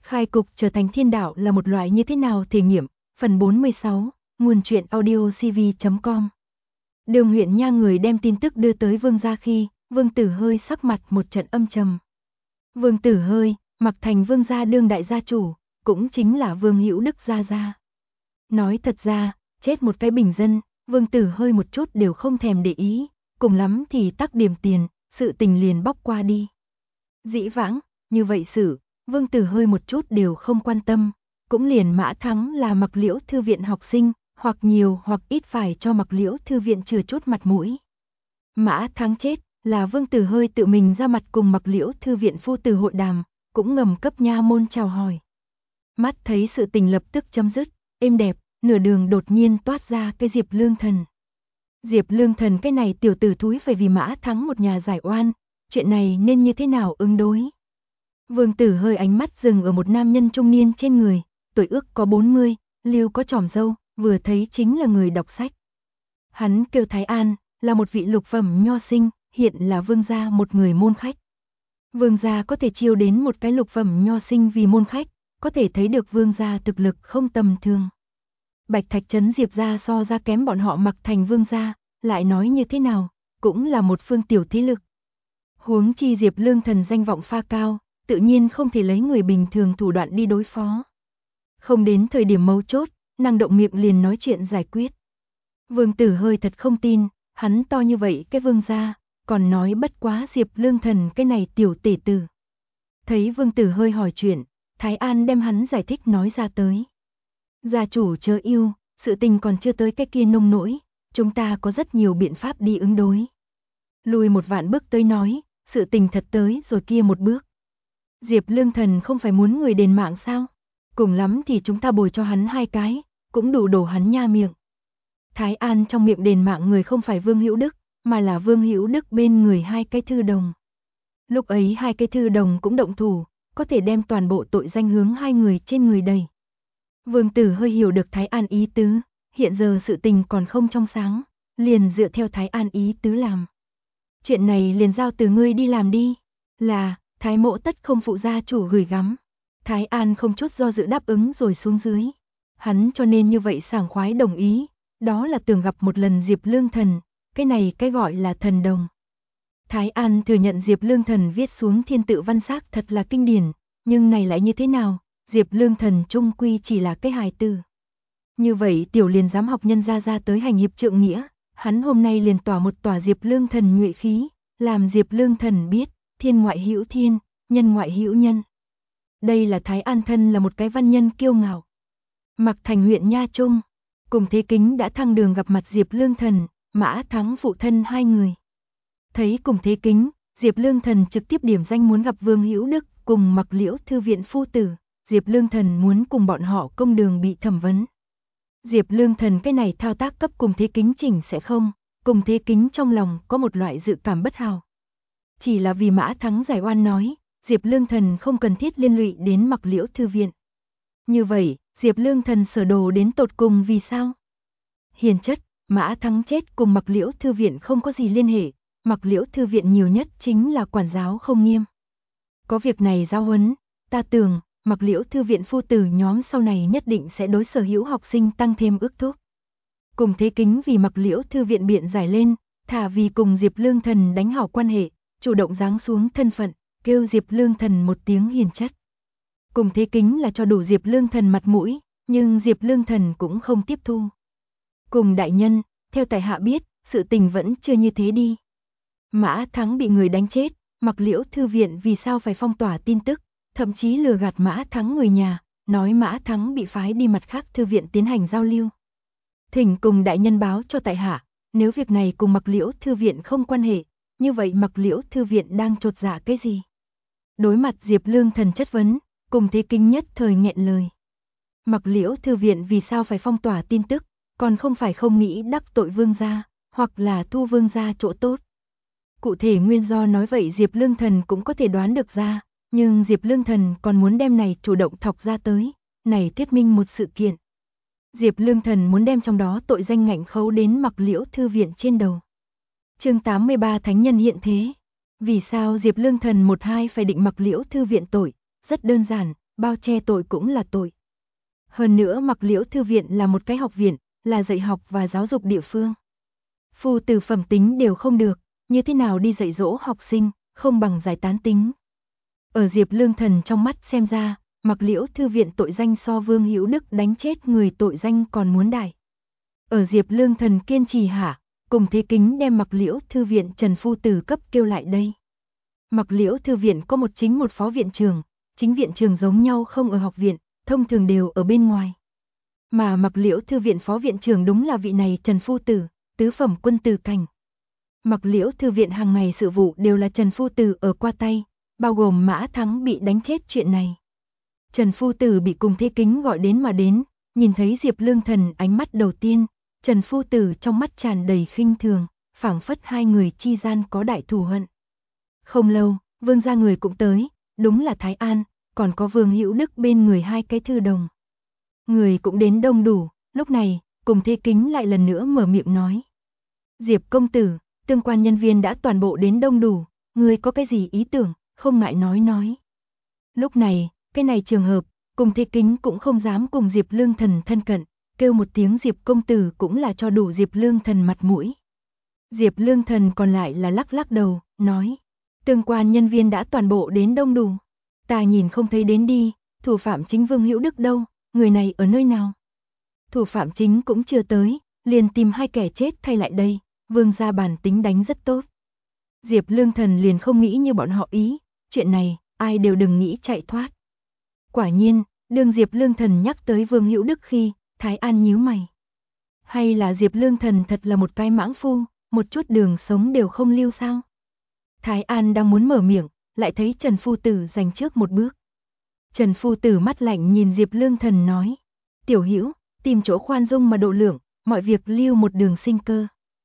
Khai cục trở thành thiên đạo là một loại như thế nào thể nghiệm, phần 46, nguồn truyện audio cv.com. Đường huyện nha người đem tin tức đưa tới Vương gia khi, Vương Tử Hơi sắc mặt một trận âm trầm. Vương Tử Hơi, mặc thành Vương gia đương đại gia chủ, cũng chính là Vương Hữu Đức gia gia. Nói thật ra, chết một cái bình dân, Vương Tử Hơi một chút đều không thèm để ý, cùng lắm thì tắc điểm tiền, sự tình liền bóc qua đi. Dĩ vãng, như vậy sự, Vương Tử Hơi một chút đều không quan tâm, cũng liền Mã Thắng là Mặc Liễu thư viện học sinh, hoặc nhiều hoặc ít phải cho Mặc Liễu thư viện chừa chút mặt mũi. Mã Thắng chết, là Vương Tử Hơi tự mình ra mặt cùng Mặc Liễu thư viện phu tử hội đàm, cũng ngầm cấp nha môn chào hỏi. Mắt thấy sự tình lập tức chấm dứt, êm đẹp, nửa đường đột nhiên toát ra cái Diệp Lương Thần. Diệp Lương Thần cái này tiểu tử thúi phải vì Mã Thắng một nhà giải oan, chuyện này nên như thế nào ứng đối? Vương Tử Hơi ánh mắt dừng ở một nam nhân trung niên trên người, tuổi ước có 40, lưu có tròm râu, vừa thấy chính là người đọc sách. Hắn kêu Thái An, là một vị lục phẩm nho sinh, hiện là Vương gia một người môn khách. Vương gia có thể chiêu đến một cái lục phẩm nho sinh vì môn khách, có thể thấy được Vương gia thực lực không tầm thường. Bạch Thạch trấn Diệp gia so ra kém bọn họ Mặc Thành Vương gia, lại nói như thế nào, cũng là một phương tiểu thế lực. Huống chi Diệp Lương Thần danh vọng pha cao, tự nhiên không thể lấy người bình thường thủ đoạn đi đối phó. Không đến thời điểm mấu chốt, năng động miệng liền nói chuyện giải quyết. Vương Tử Hơi thật không tin, hắn to như vậy cái Vương gia, còn nói bất quá Diệp Lương Thần cái này tiểu tể tử. Thấy Vương Tử Hơi hỏi chuyện, Thái An đem hắn giải thích nói ra tới. Gia chủ chớ yêu, sự tình còn chưa tới cái kia nông nỗi, chúng ta có rất nhiều biện pháp đi ứng đối. Lùi một vạn bước tới nói, sự tình thật tới rồi kia một bước. Diệp Lương Thần không phải muốn người đền mạng sao? Cùng lắm thì chúng ta bồi cho hắn 2 cái, cũng đủ đổ hắn nha miệng. Thái An trong miệng đền mạng người không phải Vương Hữu Đức, mà là Vương Hữu Đức bên người 2 cái thư đồng. Lúc ấy 2 cái thư đồng cũng động thủ, có thể đem toàn bộ tội danh hướng 2 người trên người đầy. Vương Tử Hơi hiểu được Thái An ý tứ, hiện giờ sự tình còn không trong sáng, liền dựa theo Thái An ý tứ làm. Chuyện này liền giao từ ngươi đi làm đi, là Thái mộ tất không phụ gia chủ gửi gắm. Thái An không chút do dự đáp ứng rồi xuống dưới. Hắn cho nên như vậy sảng khoái đồng ý, đó là tưởng gặp một lần Diệp Lương Thần, cái này cái gọi là thần đồng. Thái An thừa nhận Diệp Lương Thần viết xuống thiên tự văn xác thật là kinh điển, nhưng này lại như thế nào, Diệp Lương Thần trung quy chỉ là cái hài tử. Như vậy tiểu liền dám học nhân ra tới hành hiệp trượng nghĩa, hắn hôm nay liền tỏa một tỏa Diệp Lương Thần nhuệ khí, làm Diệp Lương Thần biết, thiên ngoại hữu thiên, nhân ngoại hữu nhân. Đây là Thái An thân là một cái văn nhân kiêu ngạo. Mặc Thành huyện Nha Trung, cùng Thế Kính đã thăng đường gặp mặt Diệp Lương Thần, Mã Thắng phụ thân 2 người. Thấy cùng Thế Kính, Diệp Lương Thần trực tiếp điểm danh muốn gặp Vương Hữu Đức cùng Mặc Liễu thư viện phu tử, Diệp Lương Thần muốn cùng bọn họ công đường bị thẩm vấn. Diệp Lương Thần cái này thao tác cấp cùng Thế Kính chỉnh sẽ không, cùng Thế Kính trong lòng có một loại dự cảm bất hảo. Chỉ là vì Mã Thắng giải oan nói, Diệp Lương Thần không cần thiết liên lụy đến Mặc Liễu thư viện. Như vậy, Diệp Lương Thần sở đồ đến tột cùng vì sao? Hiền chất, Mã Thắng chết cùng Mặc Liễu thư viện không có gì liên hệ, Mặc Liễu thư viện nhiều nhất chính là quản giáo không nghiêm. Có việc này giáo huấn, ta tưởng, Mặc Liễu thư viện phu tử nhóm sau này nhất định sẽ đối sở hữu học sinh tăng thêm ước thúc. Cùng Thế Kính vì Mặc Liễu thư viện biện giải lên, thả vì cùng Diệp Lương Thần đánh hảo quan hệ, chủ động giáng xuống thân phận, kêu Diệp Lương Thần một tiếng hiền chất. Cùng Thế Kính là cho đủ Diệp Lương Thần mặt mũi, nhưng Diệp Lương Thần cũng không tiếp thu. Cùng đại nhân, theo tại hạ biết, sự tình vẫn chưa như thế đi. Mã Thắng bị người đánh chết, Mặc Liễu thư viện vì sao phải phong tỏa tin tức, thậm chí lừa gạt Mã Thắng người nhà, nói Mã Thắng bị phái đi mặt khác thư viện tiến hành giao lưu. Thỉnh cùng đại nhân báo cho tại hạ, nếu việc này cùng Mặc Liễu thư viện không quan hệ, như vậy Mặc Liễu thư viện đang chột dạ cái gì? Đối mặt Diệp Lương Thần chất vấn, cùng Thế Kính nhất thời nghẹn lời. Mặc Liễu thư viện vì sao phải phong tỏa tin tức, còn không phải không nghĩ đắc tội Vương gia, hoặc là thu Vương gia chỗ tốt. Cụ thể nguyên do nói vậy Diệp Lương Thần cũng có thể đoán được ra, nhưng Diệp Lương Thần còn muốn đem này chủ động thọc ra tới, này thuyết minh một sự kiện. Diệp Lương Thần muốn đem trong đó tội danh ngạnh khấu đến Mặc Liễu thư viện trên đầu. Chương 83 Thánh nhân hiện thế. Vì sao Diệp Lương Thần một hai phải định Mặc Liễu thư viện tội? Rất đơn giản, bao che tội cũng là tội. Hơn nữa Mặc Liễu Thư viện là một cái học viện, là dạy học và giáo dục địa phương. Phu tử phẩm tính đều không được, như thế nào đi dạy dỗ học sinh, không bằng giải tán tính. Ở Diệp Lương Thần trong mắt xem ra, Mặc Liễu Thư viện tội danh so Vương Hữu Đức đánh chết người tội danh còn muốn đại. Ở Diệp Lương Thần kiên trì hạ, Cùng Thế Kính đem Mặc Liễu Thư viện Trần phu tử cấp kêu lại đây. Mặc Liễu Thư viện có một chính một phó viện trưởng, chính viện trưởng giống nhau không ở học viện, thông thường đều ở bên ngoài. Mà Mặc Liễu Thư viện phó viện trưởng đúng là vị này Trần phu tử, tứ phẩm quân tử cảnh. Mặc Liễu Thư viện hàng ngày sự vụ đều là Trần phu tử ở qua tay, bao gồm Mã Thắng bị đánh chết chuyện này. Trần phu tử bị Cùng Thế Kính gọi đến mà đến, nhìn thấy Diệp Lương Thần ánh mắt đầu tiên, Trần phu tử trong mắt tràn đầy khinh thường, phảng phất hai người chi gian có đại thù hận. Không lâu, Vương gia người cũng tới, đúng là Thái An, còn có Vương Hữu Đức bên người hai cái thư đồng. Người cũng đến đông đủ, lúc này, Cùng Thế Kính lại lần nữa mở miệng nói. Diệp công tử, tương quan nhân viên đã toàn bộ đến đông đủ, người có cái gì ý tưởng, không ngại nói. Lúc này, cái này trường hợp, Cùng Thế Kính cũng không dám cùng Diệp Lương Thần thân cận, kêu một tiếng Diệp công tử cũng là cho đủ Diệp Lương Thần mặt mũi. Diệp Lương Thần còn lại là lắc lắc đầu, nói. Tương quan nhân viên đã toàn bộ đến đông đủ. Ta nhìn không thấy đến đi, thủ phạm chính Vương Hữu Đức đâu, người này ở nơi nào? Thủ phạm chính cũng chưa tới, liền tìm hai kẻ chết thay lại đây, Vương gia bản tính đánh rất tốt. Diệp Lương Thần liền không nghĩ như bọn họ ý, chuyện này, ai đều đừng nghĩ chạy thoát. Quả nhiên, đương Diệp Lương Thần nhắc tới Vương Hữu Đức khi, Thái An nhíu mày. Hay là Diệp Lương Thần thật là một cái mãng phu, một chút đường sống đều không lưu sao? Thái An đang muốn mở miệng, lại thấy Trần phu tử giành trước một bước. Trần phu tử mắt lạnh nhìn Diệp Lương Thần nói, tiểu hữu, tìm chỗ khoan dung mà độ lượng, mọi việc lưu một đường sinh cơ.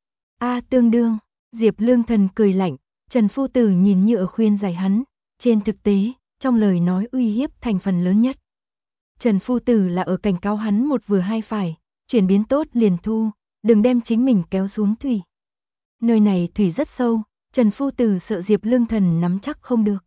Tương đương, Diệp Lương Thần cười lạnh, Trần phu tử nhìn như ở khuyên giải hắn, trên thực tế, trong lời nói uy hiếp thành phần lớn nhất. Trần phu tử là ở cảnh cáo hắn một vừa hai phải, chuyển biến tốt liền thu, đừng đem chính mình kéo xuống thủy. Nơi này thủy rất sâu, Trần phu tử sợ Diệp Lương Thần nắm chắc không được.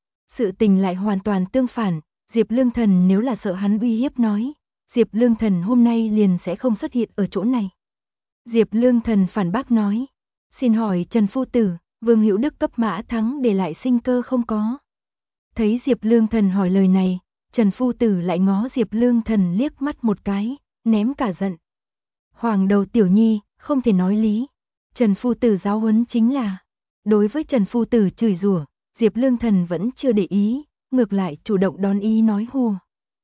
Sự tình lại hoàn toàn tương phản, Diệp Lương Thần nếu là sợ hắn uy hiếp nói, Diệp Lương Thần hôm nay liền sẽ không xuất hiện ở chỗ này. Diệp Lương Thần phản bác nói, xin hỏi Trần phu tử, Vương Hữu Đức cấp Mã Thắng để lại sinh cơ không có? Thấy Diệp Lương Thần hỏi lời này, Trần phu tử lại ngó Diệp Lương Thần liếc mắt một cái, ném cả giận. Hoàng đầu tiểu nhi, không thể nói lý. Trần phu tử giáo huấn chính là, đối với Trần phu tử chửi rủa, Diệp Lương Thần vẫn chưa để ý, ngược lại chủ động đón ý nói hùa.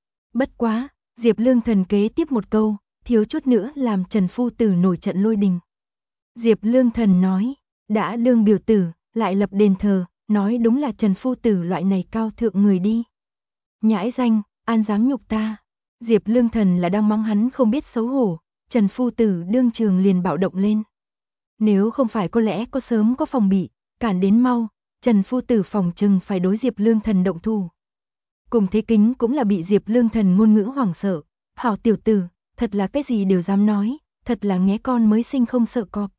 Bất quá, Diệp Lương Thần kế tiếp một câu, thiếu chút nữa làm Trần phu tử nổi trận lôi đình. Diệp Lương Thần nói, đã đương biểu tử, lại lập đền thờ, nói đúng là Trần phu tử loại này cao thượng người đi. Nhãi danh, an dám nhục ta. Diệp Lương Thần là đang mắng hắn không biết xấu hổ, Trần phu tử đương trường liền bạo động lên. Nếu không phải có lẽ có sớm có phòng bị, cản đến mau, Trần phu tử phòng chừng phải đối Diệp Lương Thần động thủ. Cùng Thế Kính cũng là bị Diệp Lương Thần ngôn ngữ hoảng sợ, hảo tiểu tử, thật là cái gì đều dám nói, thật là nghé con mới sinh không sợ cọp.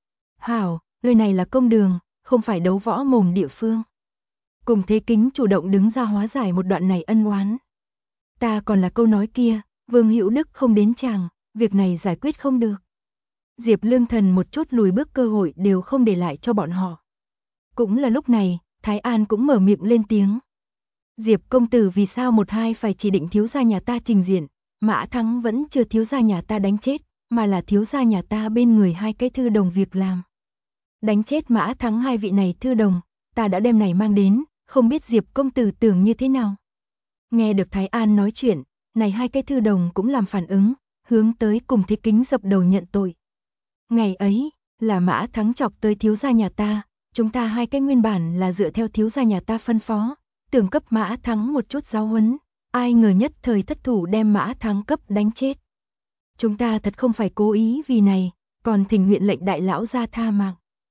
Hảo, nơi này là công đường, không phải đấu võ mồm địa phương. Cùng Thế Kính chủ động đứng ra hóa giải một đoạn này ân oán. Ta còn là câu nói kia, Vương Hữu Đức không đến chàng, việc này giải quyết không được. Diệp Lương Thần một chút lùi bước cơ hội đều không để lại cho bọn họ. Cũng là lúc này, Thái An cũng mở miệng lên tiếng. Diệp công tử vì sao một hai phải chỉ định thiếu gia nhà ta trình diện, Mã Thắng vẫn chưa thiếu gia nhà ta đánh chết, mà là thiếu gia nhà ta bên người hai cái thư đồng việc làm. Đánh chết Mã Thắng hai vị này thư đồng, ta đã đem này mang đến, không biết Diệp công tử tưởng như thế nào. Nghe được Thái An nói chuyện, này hai cái thư đồng cũng làm phản ứng, hướng tới Cùng Thế Kính dập đầu nhận tội. Ngày ấy, là Mã Thắng chọc tới thiếu gia nhà ta, chúng ta hai cái nguyên bản là dựa theo thiếu gia nhà ta phân phó, tưởng cấp Mã Thắng một chút giáo huấn, ai ngờ nhất thời thất thủ đem Mã Thắng cấp đánh chết. Chúng ta thật không phải cố ý vì này, còn thỉnh huyện lệnh đại lão ra tha mạng.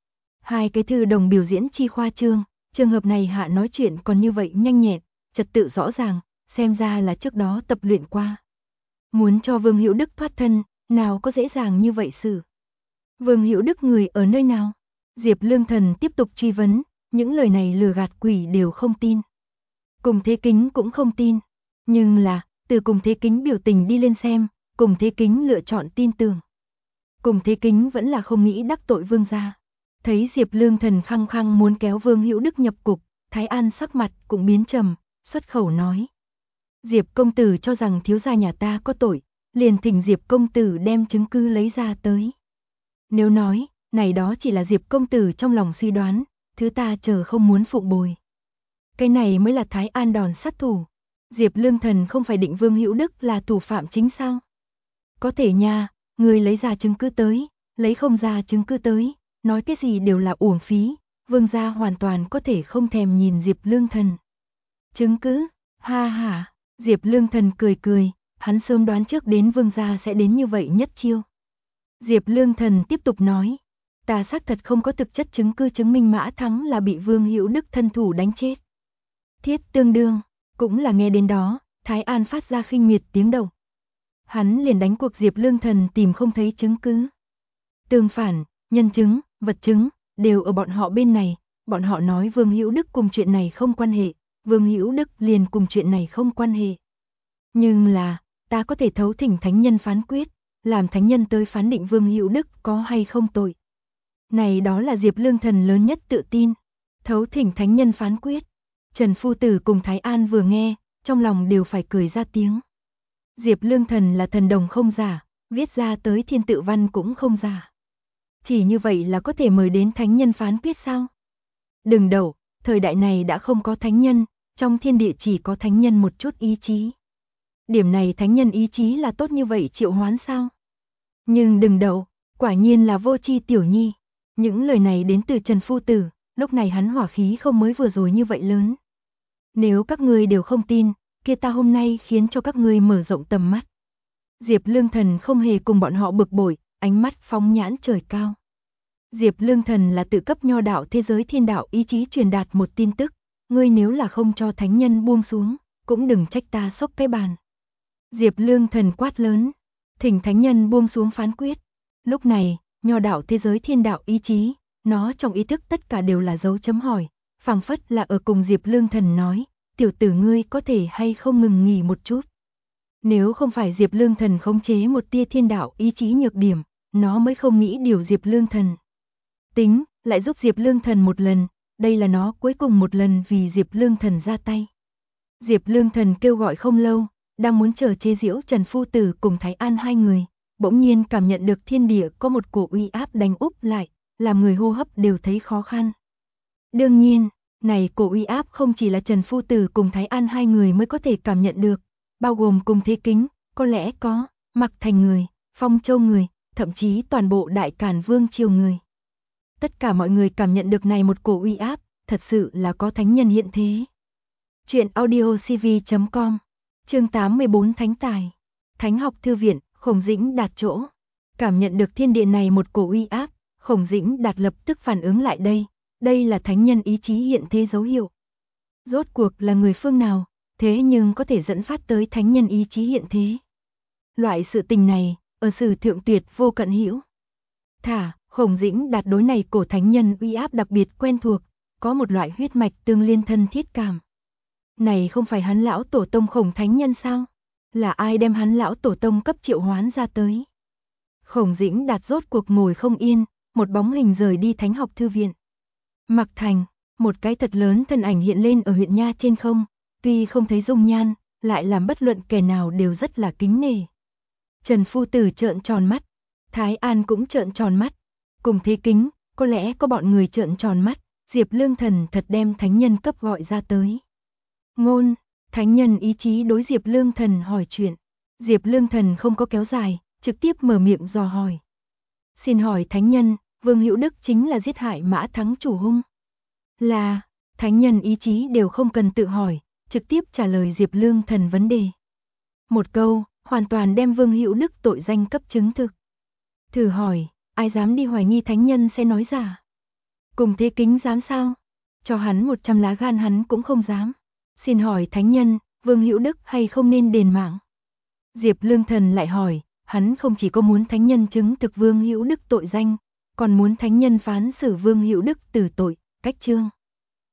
Hai cái thư đồng biểu diễn chi khoa trương, trường hợp này hạ nói chuyện còn như vậy nhanh nhẹn, trật tự rõ ràng, xem ra là trước đó tập luyện qua. Muốn cho Vương Hữu Đức thoát thân, nào có dễ dàng như vậy sự. Vương Hữu Đức người ở nơi nào? Diệp Lương Thần tiếp tục truy vấn, những lời này lừa gạt quỷ đều không tin. Cùng Thế Kính cũng không tin. Nhưng là, từ Cùng Thế Kính biểu tình đi lên xem, Cùng Thế Kính lựa chọn tin tưởng. Cùng Thế Kính vẫn là không nghĩ đắc tội Vương gia. Thấy Diệp Lương Thần khăng khăng muốn kéo Vương Hữu Đức nhập cục, Thái An sắc mặt cũng biến trầm, xuất khẩu nói. Diệp công tử cho rằng thiếu gia nhà ta có tội, liền thỉnh Diệp công tử đem chứng cứ lấy ra tới. Nếu nói, này đó chỉ là Diệp công tử trong lòng suy đoán, thứ ta chờ không muốn phụng bồi. Cái này mới là Thái An đòn sát thủ. Diệp Lương Thần không phải định Vương Hữu Đức là thủ phạm chính sao? Có thể nha, người lấy ra chứng cứ tới, lấy không ra chứng cứ tới, nói cái gì đều là uổng phí, Vương gia hoàn toàn có thể không thèm nhìn Diệp Lương Thần. Chứng cứ? Ha ha, Diệp Lương Thần cười cười, hắn sớm đoán trước đến Vương gia sẽ đến như vậy nhất chiêu. Diệp Lương Thần tiếp tục nói, ta xác thật không có thực chất chứng cứ chứng minh Mã Thắng là bị Vương Hữu Đức thân thủ đánh chết. Thiết tương đương, cũng là nghe đến đó, Thái An phát ra khinh miệt tiếng động. Hắn liền đánh cuộc Diệp Lương Thần tìm không thấy chứng cứ. Tương phản, nhân chứng, vật chứng, đều ở bọn họ bên này, bọn họ nói Vương Hữu Đức cùng chuyện này không quan hệ, Vương Hữu Đức liền cùng chuyện này không quan hệ. Nhưng là, ta có thể thấu thỉnh thánh nhân phán quyết, làm thánh nhân tới phán định Vương Hữu Đức có hay không tội. Này đó là Diệp Lương Thần lớn nhất tự tin, thấu thỉnh thánh nhân phán quyết. Trần Phu Tử cùng Thái An vừa nghe, trong lòng đều phải cười ra tiếng. Diệp Lương Thần là thần đồng không giả, viết ra tới thiên tự văn cũng không giả. Chỉ như vậy là có thể mời đến thánh nhân phán quyết sao? Đừng đậu, thời đại này đã không có thánh nhân, trong thiên địa chỉ có thánh nhân một chút ý chí. Điểm này thánh nhân ý chí là tốt như vậy triệu hoán sao? Nhưng đừng đậu, quả nhiên là vô tri tiểu nhi. Những lời này đến từ Trần Phu Tử, lúc này hắn hỏa khí không mới vừa rồi như vậy lớn. Nếu các ngươi đều không tin, kia ta hôm nay khiến cho các ngươi mở rộng tầm mắt. Diệp Lương Thần không hề cùng bọn họ bực bội, ánh mắt phóng nhãn trời cao. Diệp Lương Thần là tự cấp nho đạo thế giới thiên đạo ý chí truyền đạt một tin tức, ngươi nếu là không cho thánh nhân buông xuống, cũng đừng trách ta xốc cái bàn. Diệp Lương Thần quát lớn, thỉnh thánh nhân buông xuống phán quyết. Lúc này, nho đạo thế giới thiên đạo ý chí, nó trong ý thức tất cả đều là dấu chấm hỏi, phảng phất là ở cùng Diệp Lương Thần nói, tiểu tử ngươi có thể hay không ngừng nghỉ một chút. Nếu không phải Diệp Lương Thần khống chế một tia thiên đạo ý chí nhược điểm, nó mới không nghĩ điều Diệp Lương Thần. Tính, lại giúp Diệp Lương Thần một lần, đây là nó cuối cùng một lần vì Diệp Lương Thần ra tay. Diệp Lương Thần kêu gọi không lâu, đang muốn chờ chế giễu Trần Phu Tử cùng Thái An hai người, bỗng nhiên cảm nhận được thiên địa có một cổ uy áp đánh úp lại, làm người hô hấp đều thấy khó khăn. Đương nhiên, này cổ uy áp không chỉ là Trần Phu Tử cùng Thái An hai người mới có thể cảm nhận được, bao gồm Cùng Thế Kính, có lẽ có, Mặc Thành người, Phong Châu người, thậm chí toàn bộ Đại Càn Vương triều người. Tất cả mọi người cảm nhận được này một cổ uy áp, thật sự là có thánh nhân hiện thế. Chuyện audiocv.com, chương 84 Thánh Tài, Thánh học thư viện, Khổng Dĩnh Đạt chỗ. Cảm nhận được thiên địa này một cổ uy áp, Khổng Dĩnh Đạt lập tức phản ứng lại đây là thánh nhân ý chí hiện thế dấu hiệu. Rốt cuộc là người phương nào, thế nhưng có thể dẫn phát tới thánh nhân ý chí hiện thế. Loại sự tình này, ở sử thượng tuyệt vô cận hữu. Khổng Dĩnh Đạt đối này cổ thánh nhân uy áp đặc biệt quen thuộc, có một loại huyết mạch tương liên thân thiết cảm. Này không phải hắn lão tổ tông Khổng thánh nhân sao? Là ai đem hắn lão tổ tông cấp triệu hoán ra tới? Khổng Dĩnh Đạt rốt cuộc ngồi không yên, một bóng hình rời đi thánh học thư viện. Mặc Thành, một cái thật lớn thân ảnh hiện lên ở huyện nha trên không, tuy không thấy dung nhan, lại làm bất luận kẻ nào đều rất là kính nể. Trần Phu Tử trợn tròn mắt, Thái An cũng trợn tròn mắt, Cùng Thế Kính, có lẽ có bọn người trợn tròn mắt, Diệp Lương Thần thật đem thánh nhân cấp gọi ra tới. Ngôn, thánh nhân ý chí đối Diệp Lương Thần hỏi chuyện, Diệp Lương Thần không có kéo dài, trực tiếp mở miệng dò hỏi. Xin hỏi thánh nhân, Vương Hữu Đức chính là giết hại Mã Thắng chủ hung? Là, thánh nhân ý chí đều không cần tự hỏi, trực tiếp trả lời Diệp Lương Thần vấn đề. Một câu, hoàn toàn đem Vương Hữu Đức tội danh cấp chứng thực. Thử hỏi, ai dám đi hoài nghi thánh nhân sẽ nói giả? Cùng Thế Kính dám sao? Cho hắn 100 lá gan hắn cũng không dám. Xin hỏi thánh nhân, Vương Hữu Đức hay không nên đền mạng? Diệp Lương Thần lại hỏi, hắn không chỉ có muốn thánh nhân chứng thực Vương Hữu Đức tội danh, còn muốn thánh nhân phán xử Vương Hữu Đức tử tội, cách chương.